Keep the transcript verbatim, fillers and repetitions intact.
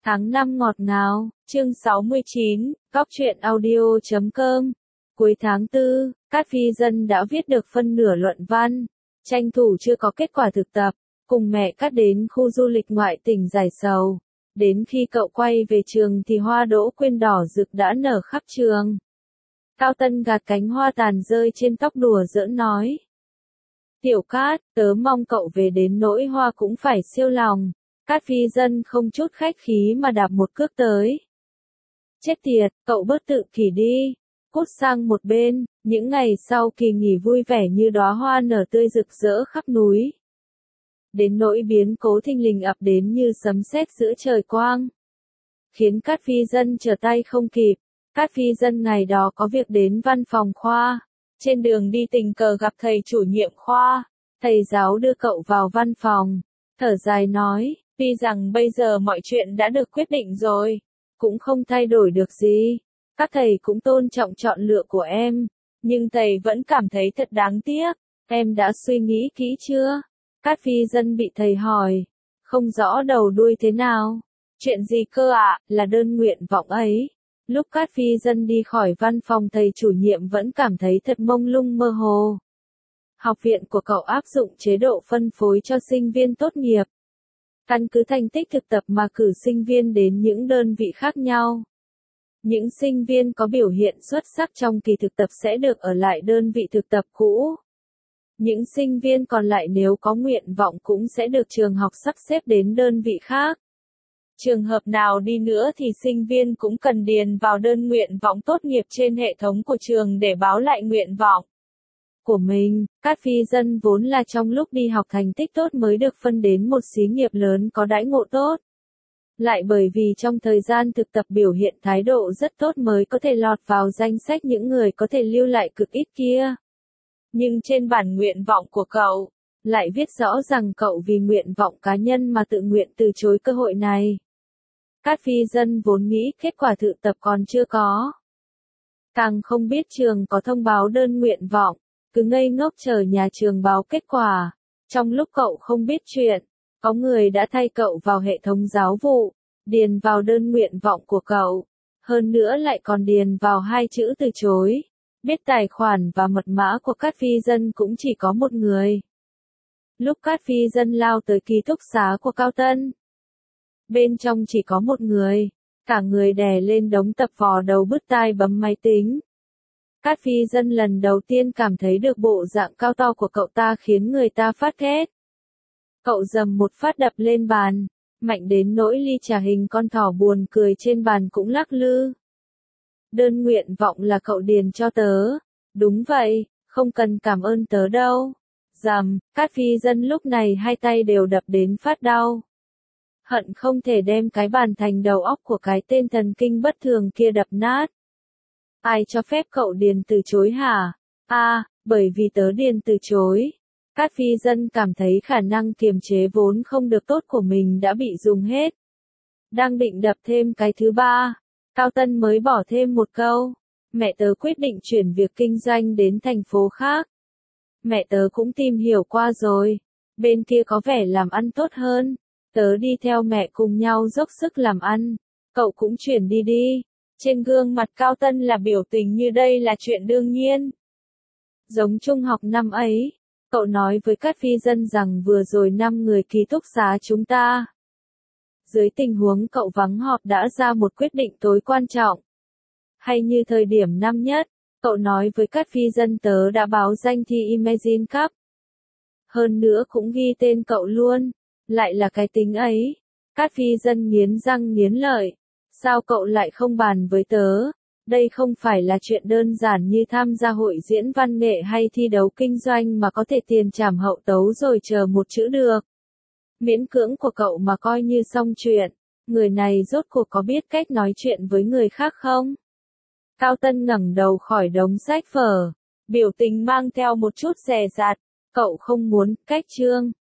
Tháng năm ngọt ngào, chương sáu mươi chín, góc truyện audio chấm com. Cuối tháng tư, Cát Phi Dân đã viết được phân nửa luận văn, tranh thủ chưa có kết quả thực tập, cùng mẹ Cát đến khu du lịch ngoại tỉnh giải sầu. Đến khi cậu quay về trường thì hoa đỗ quyên đỏ rực đã nở khắp trường. Cao Tân gạt cánh hoa tàn rơi trên tóc đùa giỡn nói. Tiểu Cát, tớ mong cậu về đến nỗi hoa cũng phải siêu lòng. Cát Phi Dân không chút khách khí mà đạp một cước tới. Chết tiệt, cậu bớt tự kỷ đi. Cút sang một bên, những ngày sau kỳ nghỉ vui vẻ như đóa hoa nở tươi rực rỡ khắp núi. Đến nỗi biến cố thình lình ập đến như sấm sét giữa trời quang. Khiến Cát Phi Dân trở tay không kịp. Cát Phi Dân ngày đó có việc đến văn phòng khoa. Trên đường đi tình cờ gặp thầy chủ nhiệm khoa. Thầy giáo đưa cậu vào văn phòng. Thở dài nói, tuy rằng bây giờ mọi chuyện đã được quyết định rồi, cũng không thay đổi được gì. Các thầy cũng tôn trọng chọn lựa của em, nhưng thầy vẫn cảm thấy thật đáng tiếc. Em đã suy nghĩ kỹ chưa? Cát Phi Dân bị thầy hỏi, không rõ đầu đuôi thế nào. Chuyện gì cơ ạ, à? Là đơn nguyện vọng ấy. Lúc Cát Phi Dân đi khỏi văn phòng thầy chủ nhiệm vẫn cảm thấy thật mông lung mơ hồ. Học viện của cậu áp dụng chế độ phân phối cho sinh viên tốt nghiệp. Căn cứ thành tích thực tập mà cử sinh viên đến những đơn vị khác nhau. Những sinh viên có biểu hiện xuất sắc trong kỳ thực tập sẽ được ở lại đơn vị thực tập cũ. Những sinh viên còn lại nếu có nguyện vọng cũng sẽ được trường học sắp xếp đến đơn vị khác. Trường hợp nào đi nữa thì sinh viên cũng cần điền vào đơn nguyện vọng tốt nghiệp trên hệ thống của trường để báo lại nguyện vọng của mình. Cát Phi Dân vốn là trong lúc đi học thành tích tốt mới được phân đến một xí nghiệp lớn có đãi ngộ tốt. Lại bởi vì trong thời gian thực tập biểu hiện thái độ rất tốt mới có thể lọt vào danh sách những người có thể lưu lại cực ít kia. Nhưng trên bản nguyện vọng của cậu, lại viết rõ rằng cậu vì nguyện vọng cá nhân mà tự nguyện từ chối cơ hội này. Cát Phi Dân vốn nghĩ kết quả thực tập còn chưa có. Càng không biết trường có thông báo đơn nguyện vọng. Cứ ngây ngốc chờ nhà trường báo kết quả. Trong lúc cậu không biết chuyện, có người đã thay cậu vào hệ thống giáo vụ, điền vào đơn nguyện vọng của cậu. Hơn nữa lại còn điền vào hai chữ từ chối. Biết tài khoản và mật mã của Cát Phi Dân cũng chỉ có một người. Lúc Cát Phi Dân lao tới ký túc xá của Cao Tân. Bên trong chỉ có một người. Cả người đè lên đống tập vò đầu bứt tai bấm máy tính. Cát Phi Dân lần đầu tiên cảm thấy được bộ dạng cao to của cậu ta khiến người ta phát ghét. Cậu dầm một phát đập lên bàn, mạnh đến nỗi ly trà hình con thỏ buồn cười trên bàn cũng lắc lư. Đơn nguyện vọng là cậu điền cho tớ. Đúng vậy, không cần cảm ơn tớ đâu. Dầm, Cát Phi Dân lúc này hai tay đều đập đến phát đau. Hận không thể đem cái bàn thành đầu óc của cái tên thần kinh bất thường kia đập nát. Ai cho phép cậu điền từ chối hả? À, bởi vì tớ điền từ chối. Cát Phi Dân cảm thấy khả năng kiềm chế vốn không được tốt của mình đã bị dùng hết. Đang định đập thêm cái thứ ba, Cao Tân mới bỏ thêm một câu. Mẹ tớ quyết định chuyển việc kinh doanh đến thành phố khác. Mẹ tớ cũng tìm hiểu qua rồi. Bên kia có vẻ làm ăn tốt hơn. Tớ đi theo mẹ cùng nhau dốc sức làm ăn. Cậu cũng chuyển đi đi. Trên gương mặt Cao Tân là biểu tình như đây là chuyện đương nhiên. Giống trung học năm ấy, cậu nói với Cát Phi Dân rằng vừa rồi năm người ký túc xá chúng ta. Dưới tình huống cậu vắng họp đã ra một quyết định tối quan trọng. Hay như thời điểm năm nhất, cậu nói với Cát Phi Dân tớ đã báo danh thi Imagine Cup. Hơn nữa cũng ghi tên cậu luôn, lại là cái tính ấy. Cát Phi Dân nghiến răng nghiến lợi. Sao cậu lại không bàn với tớ? Đây không phải là chuyện đơn giản như tham gia hội diễn văn nghệ hay thi đấu kinh doanh mà có thể tiền trảm hậu tấu rồi chờ một chữ được. Miễn cưỡng của cậu mà coi như xong chuyện. Người này rốt cuộc có biết cách nói chuyện với người khác không? Cao Tân ngẩng đầu khỏi đống sách vở, biểu tình mang theo một chút dè dặt. Cậu không muốn cách chương.